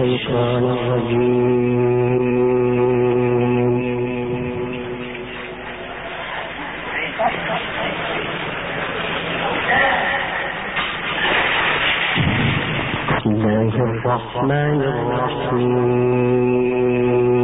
الشيطان الرجيم. بسم الله الرحمن الرحيم.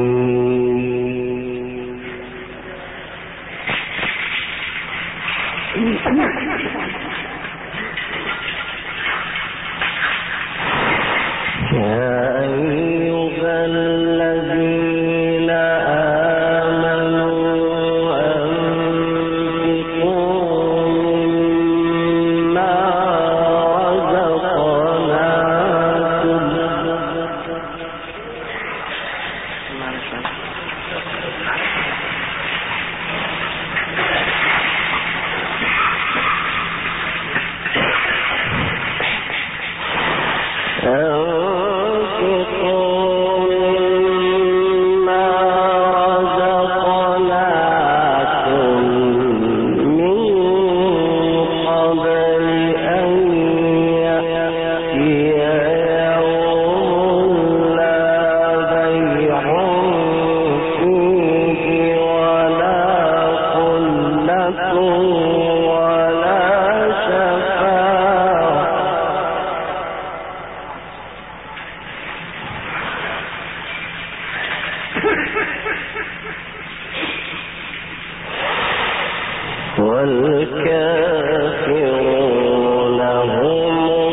والكافرون هم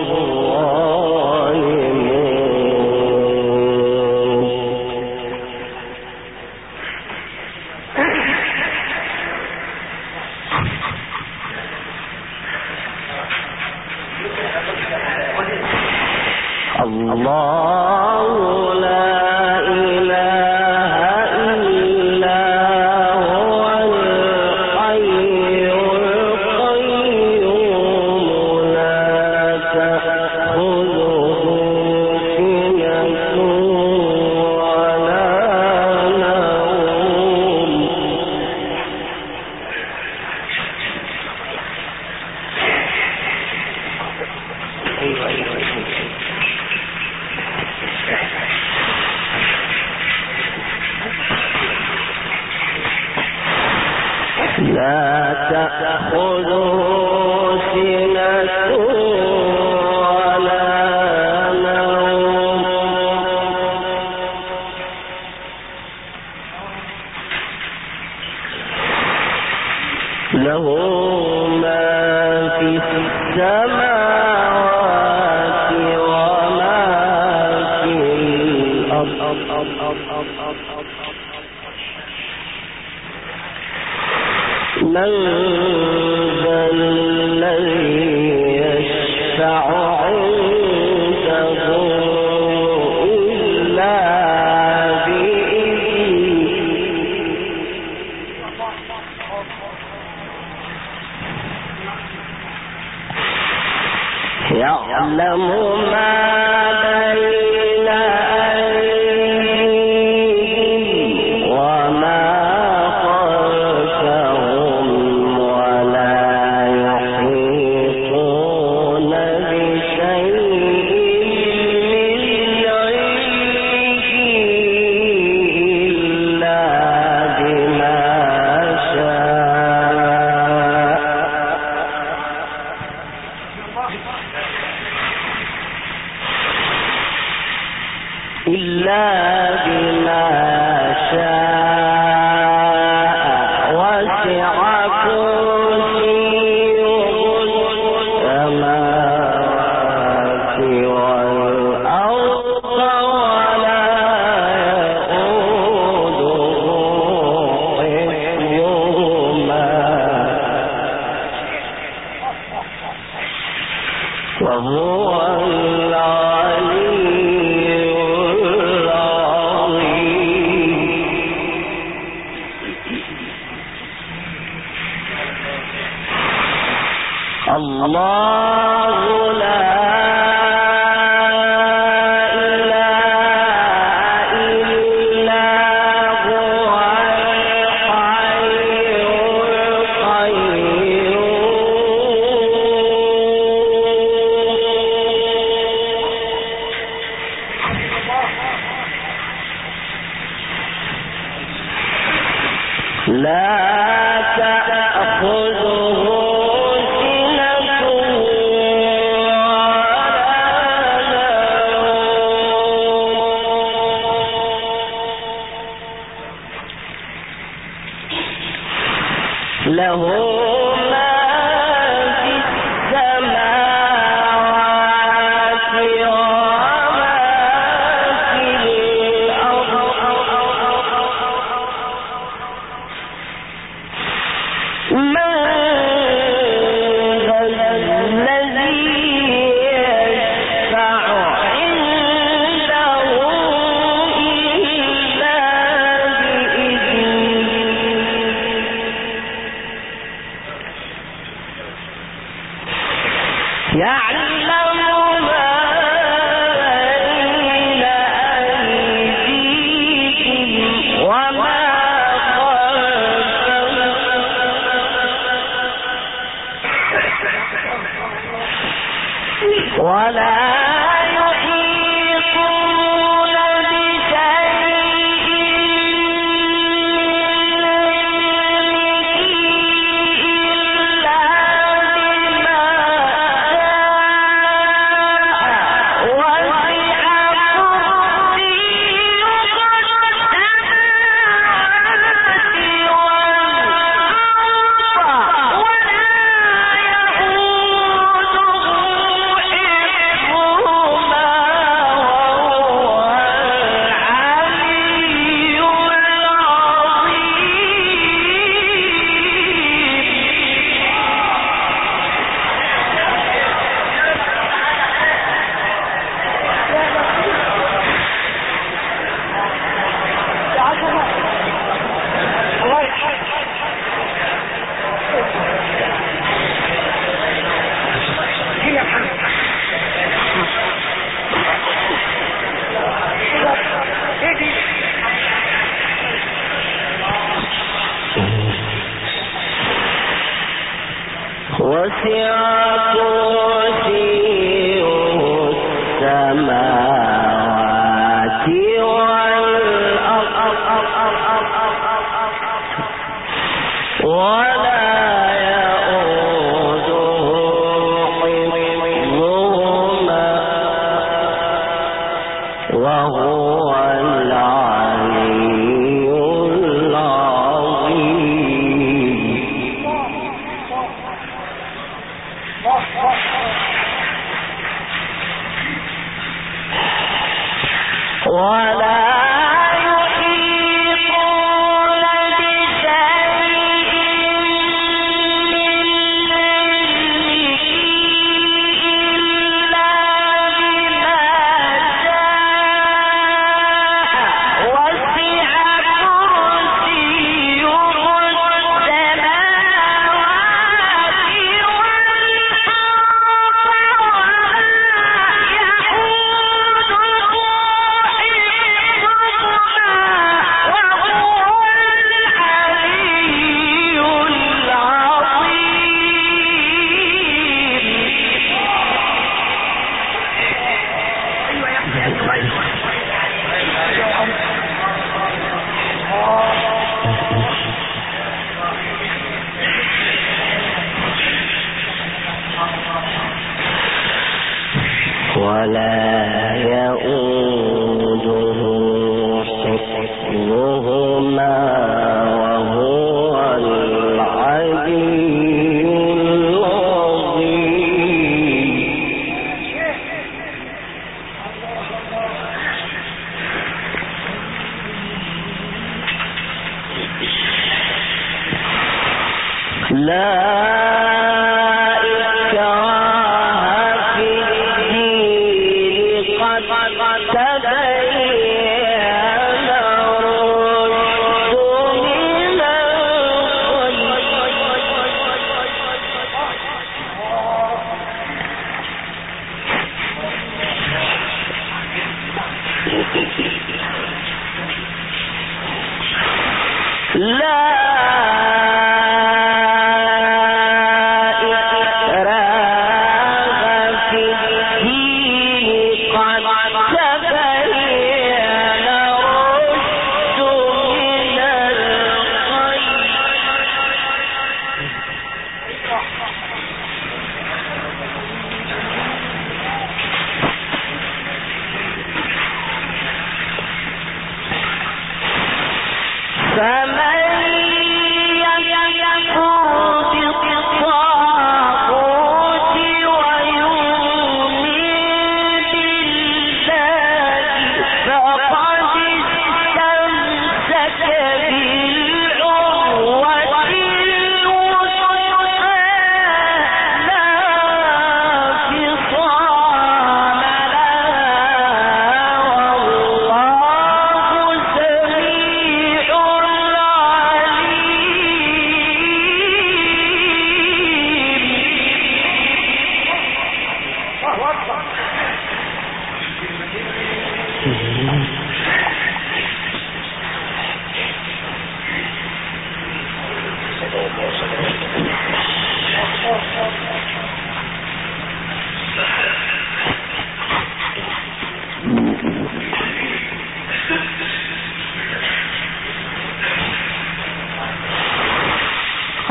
الظالمون. الله لا إله إلا هو الحي القيوم لا تأخذه سنة ولا نوم لا تأخذه سنة ولا نوم له ما في السماوات وما في الأرض. من ذا الذي يشفع عنده إلا بإذنه يعلم ما بين أيديهم وما خلفهم ولا يحيطون بشيء من علمه إلا بما شاء وسع كرسيه السماوات والأرض ولا يؤوده حفظهما وهو العلي العظيم.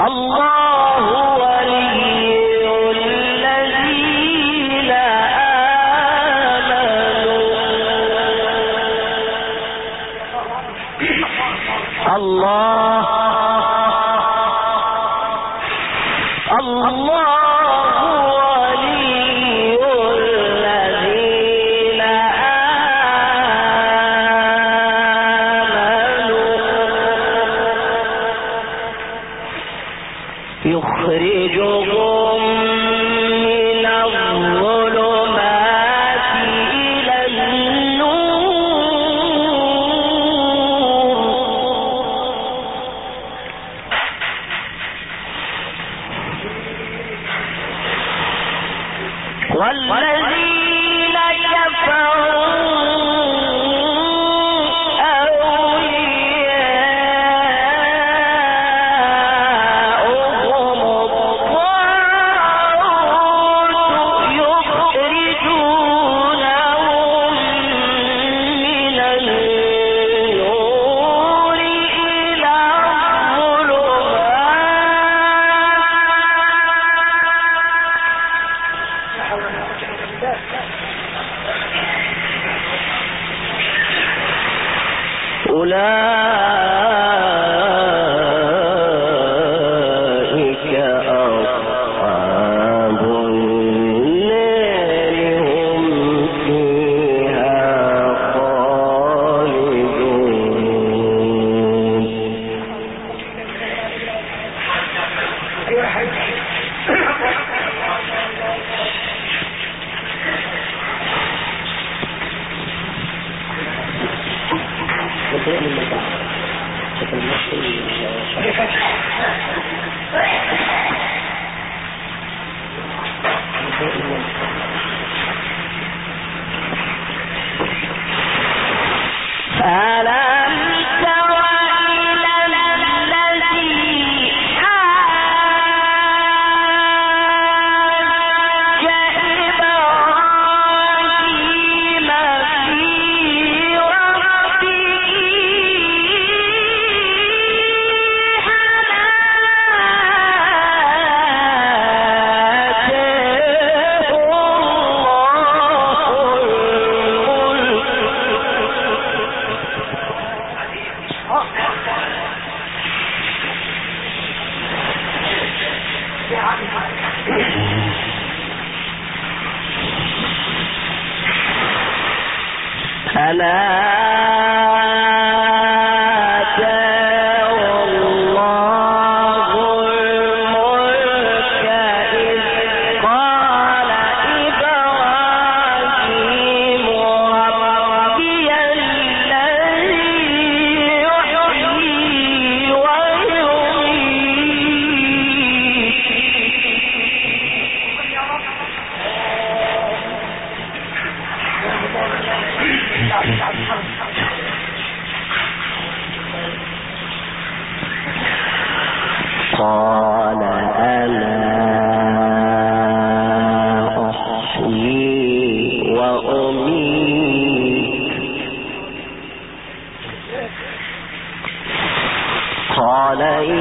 قال أنا أحيي وأميت قال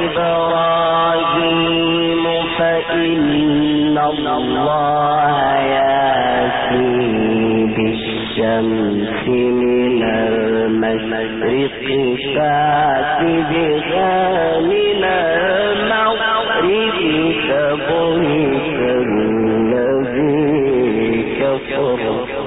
إبراهيم فإن الله يأتي بالشمس من المشرق فأت بها من المغرب فبهت الذي كفر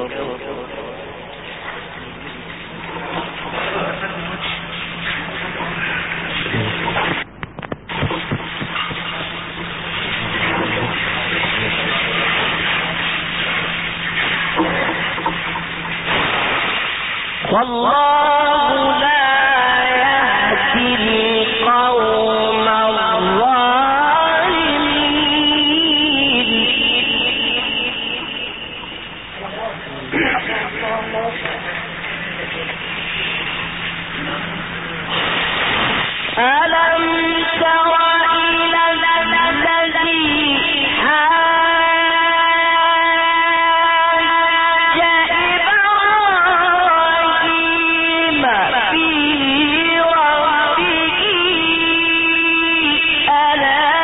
والله لا يهدي القوم الظالمين ألم تر إلى الذي ألا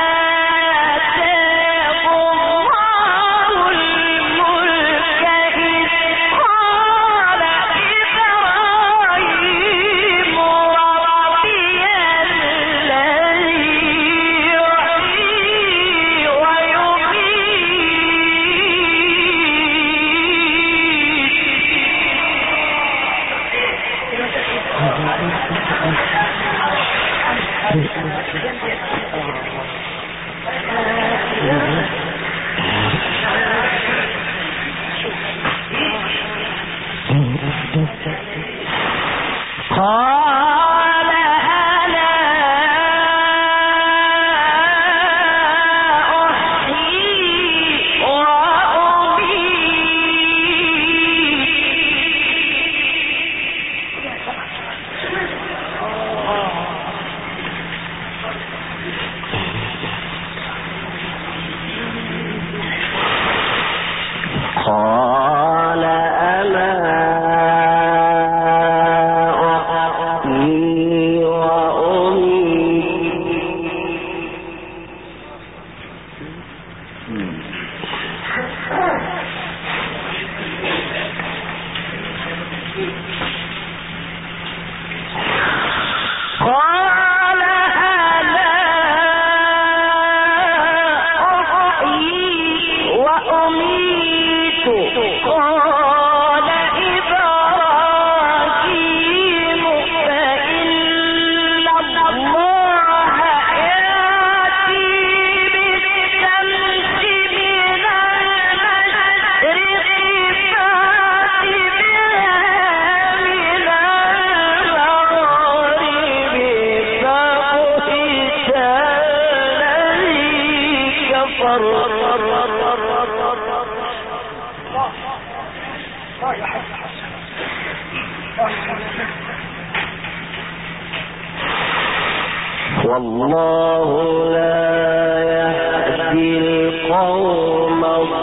والله لا يهدي القوم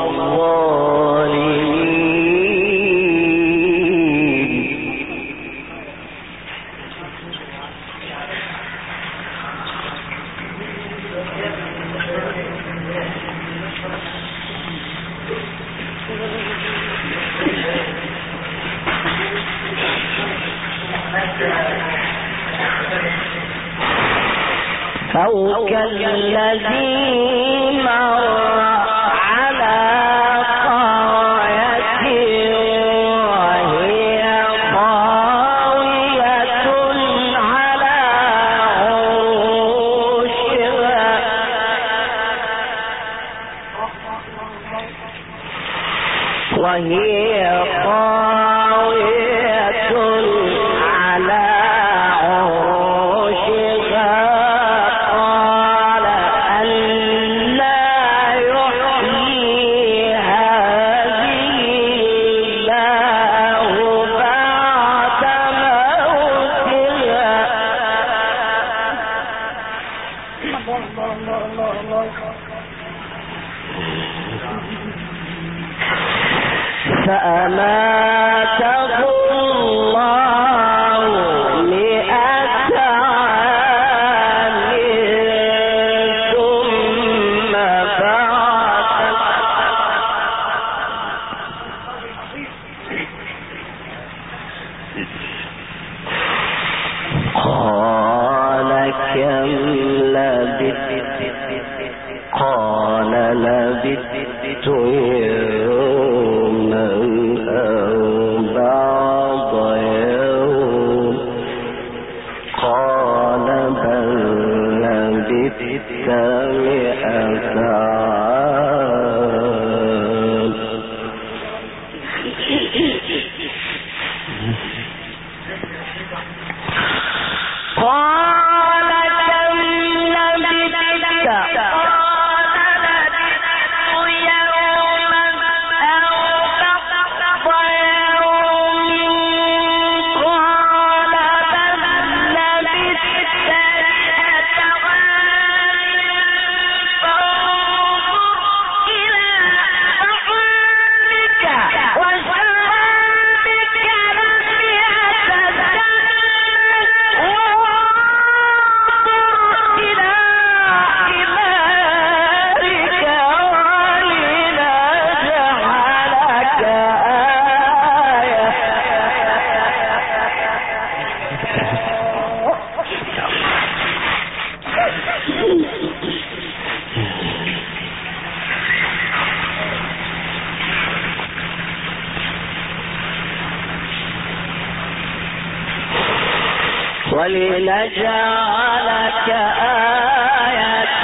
الظالمين. أو كالذي مر على قرية وهي خاوية على عروشها فأماته الله 100 عام ثم بعثه قال كم لبثت قال لبثت يوما أو بعض يوم قال بل لبثت 100 عام قال كم لبثت قال لبثت يوما أو بعض يوم قال بل لبثت 100 عام ولنجعلك آية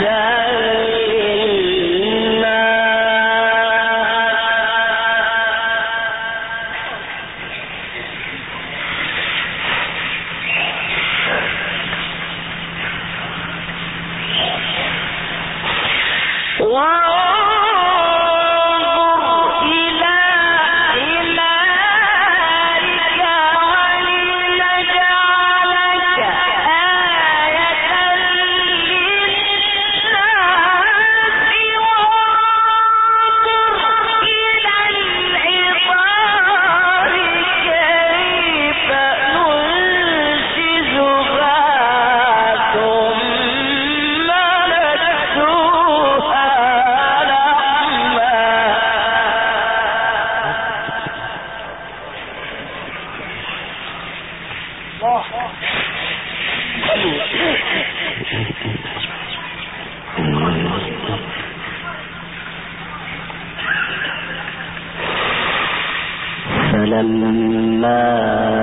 فلما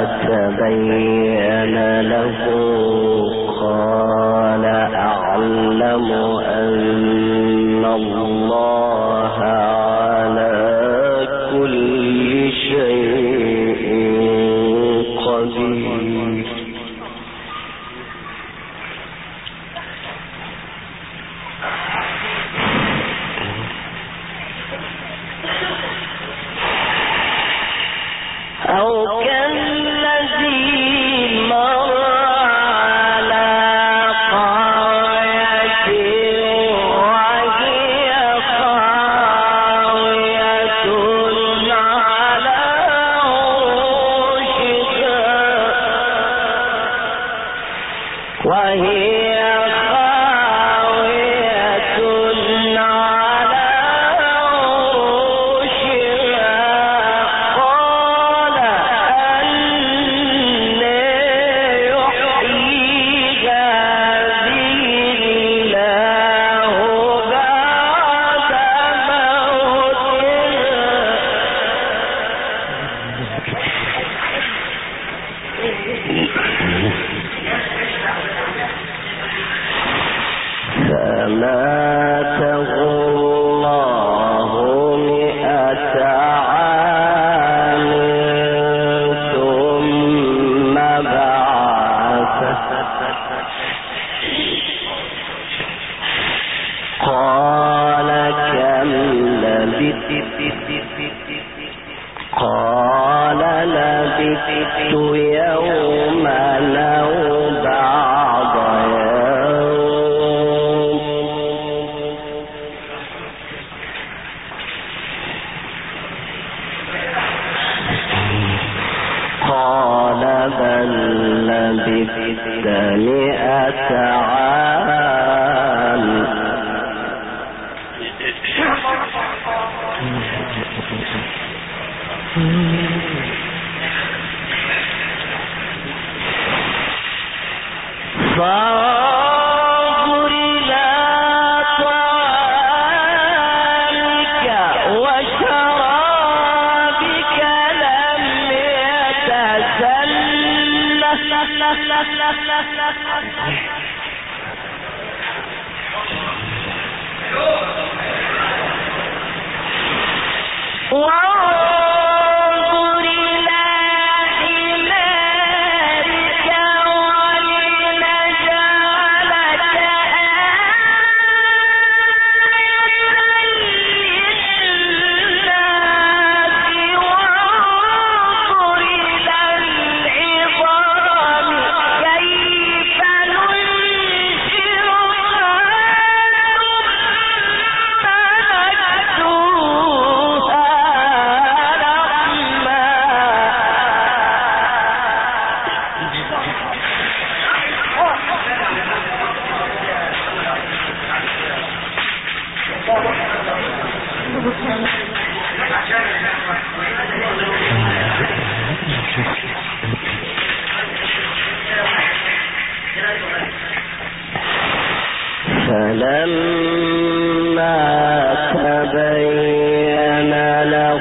تبين له قال أعلم أن الله على كل شيء قدير. أو كالذي مر على قرية وهي خاوية على فماته الله 100 عام ثم بعثه قال كم لبثت؟ قال لبثت يوما أو بعض يوم. قال بل لبثت 100 عام. فانظر إلى طعامك وشرابك لم وانظر إلى حمارك ولنجعلك فلما تبين له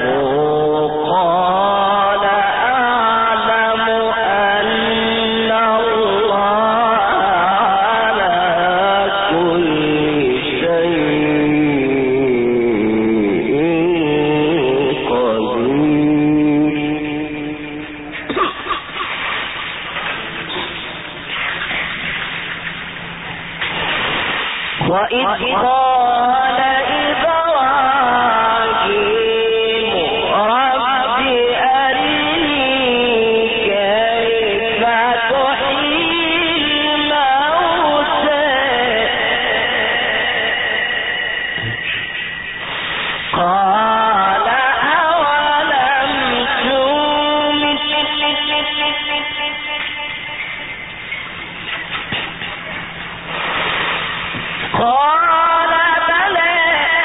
قال أعلم أن الله وإذ قال إبراهيم رب أرني كيف تحيي الموتى قال أولم تؤمن قال بلى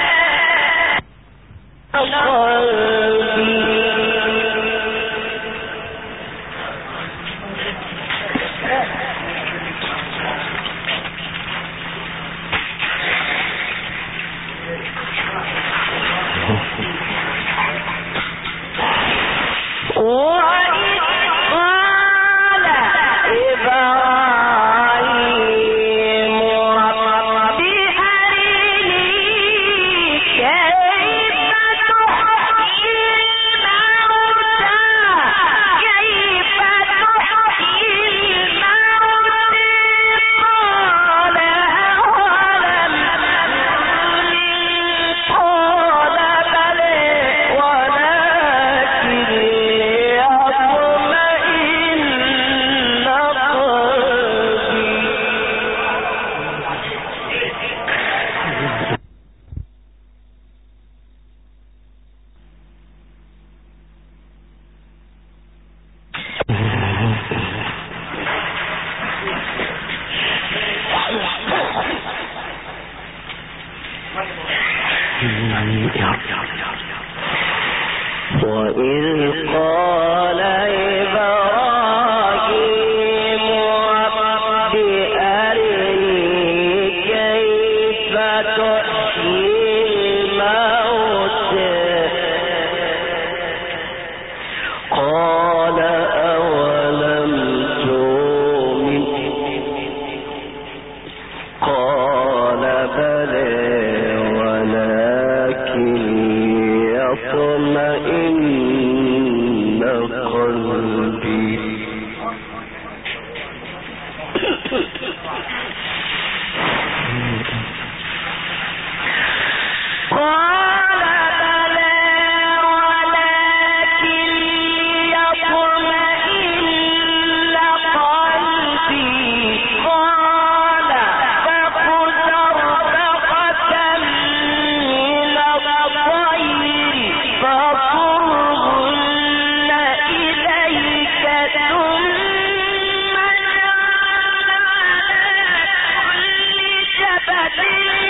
وإذ قال إبراهيم رب أرني كيف تحيي الموتى قال أولم تؤمن قال بلى ولكن يطمئن قلبي قال بلى ولكن يطمئن قلبي قال فخذ أربعة من الطير فصرهن إليك ثم اجعل على كل جبل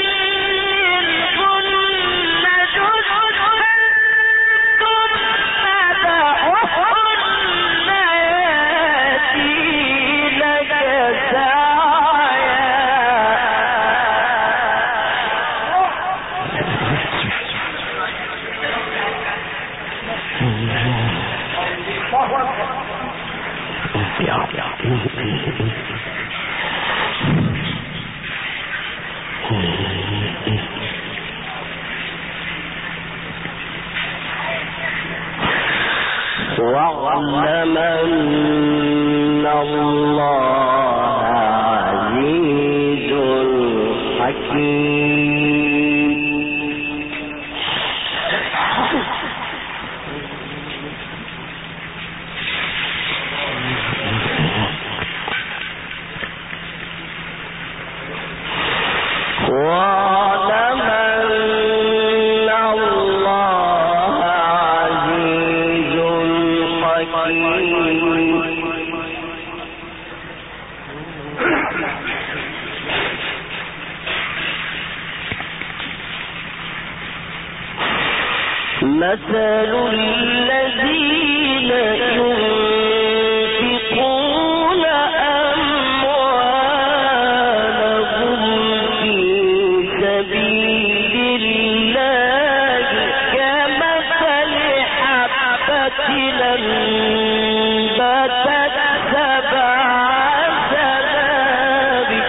منهن جزءا ثم دعهن يأتينك سعيا واعلم أن الله عزيز حكيم واعلم أن الله عزيز حكيم مثل الذين ينفقون أموالهم في سبيل الله كمثل حبة أنبتت سبع سنابل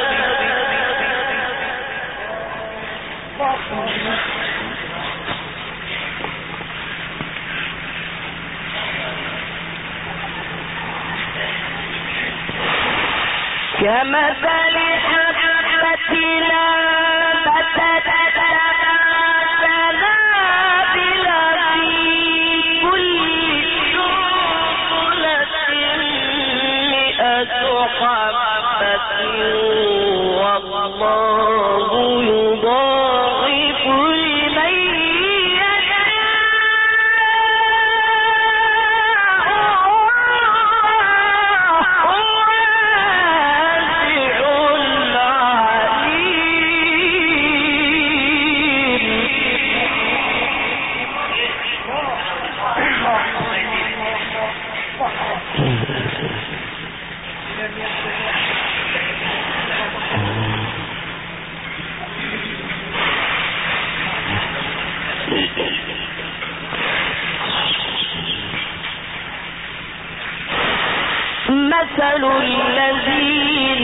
كمثل حبة مثل الذين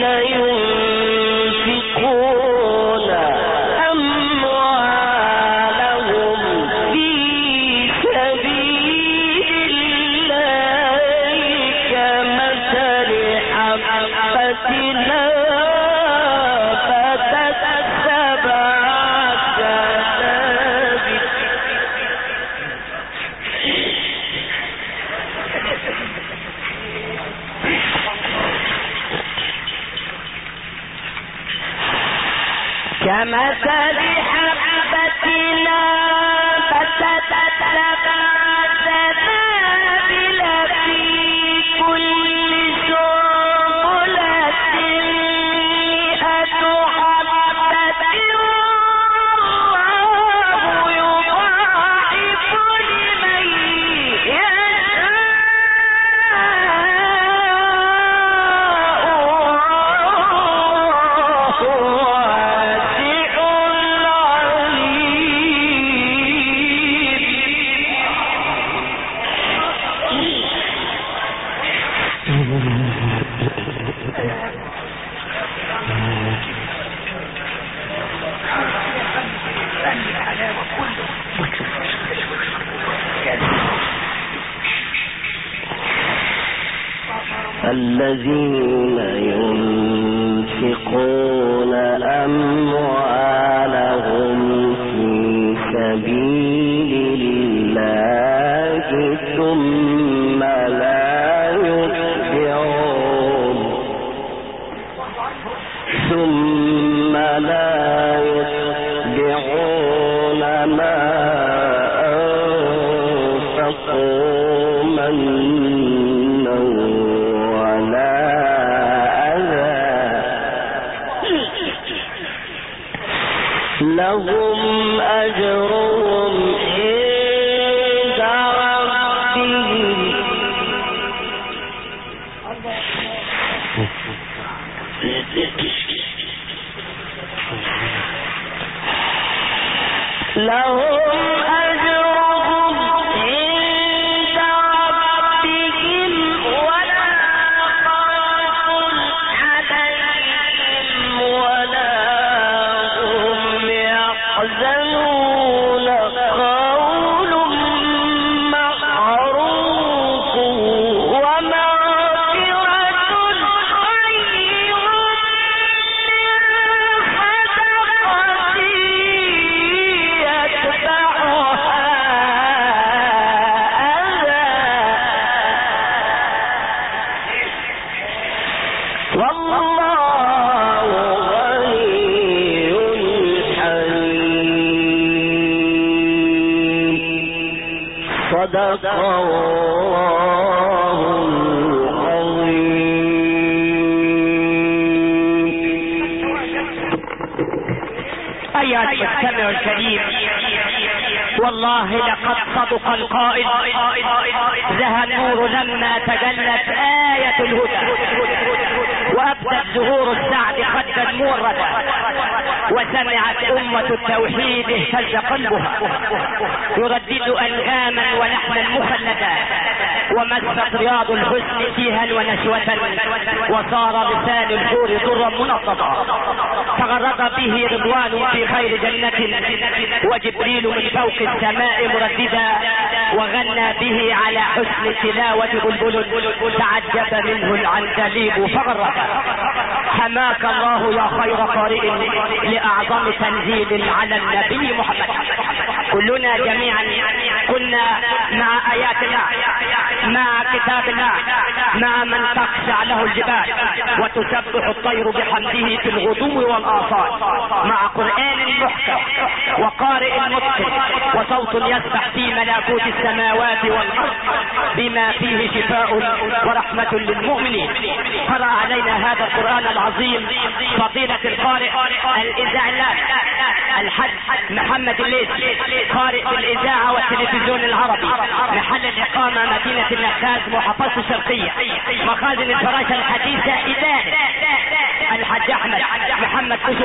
ينفقون أموالهم في سبيل الله كمثل حبة نبتت سبع سنابل كمثل حبة نبتت سبع سنابل في كل سنبلة مئة حبة والله يضاعف لمن يشاء الذين ينفقون أموالهم في سبيل الله ثم لا يتبعون ما أنفقوا منا ولا أذى لهم أجرهم عند ربهم لهم أجرهم عند ربهم ولا خوف عليهم ولا هم يحزنون قول معروف ومغفرة خير والله غني حليم صدق الله العظيم. أيها المستمع الكريم، والله لقد صدق القائل: زهى النور لما تجلت آية الهدى وأبدت زهور السعد خدا موردا وسمعت أمة التوحيد اهتز قلبها يردد أنغاما ولحنا مخلدا ومست رياض الحسن فيها ونشوة، وصار لسان الحور درا منضدا، تغرد به رضوان في خير جنة، وجبريل من فوق السماء مرددا، وغنى به على حسن تلاوة بلبل، تعجب منه العندليب فغرد. حماك الله يا خير قارئ لأعظم تنزيل على النبي محمد. كلنا جميعا كنا مع آيات الله، مع كتاب الله، مع من تخشع له الجبال وتسبح الطير بحمده في الغدو والآصال، مع قرآن محكم وقارئ متقن وصوت يسبح في ملكوت السماوات والأرض بما فيه شفاء ورحمة للمؤمنين. قرأ علينا هذا القرآن العظيم فضيلة القارئ الإذاعي الحاج محمد الليث، قارئ بالإذاعة والتلفزيون العربي، محل الإقامة مدينة النخاس، محافظة الشرقية، مخازن الفراشة الحديثة، إدارة الحاج أحمد محمد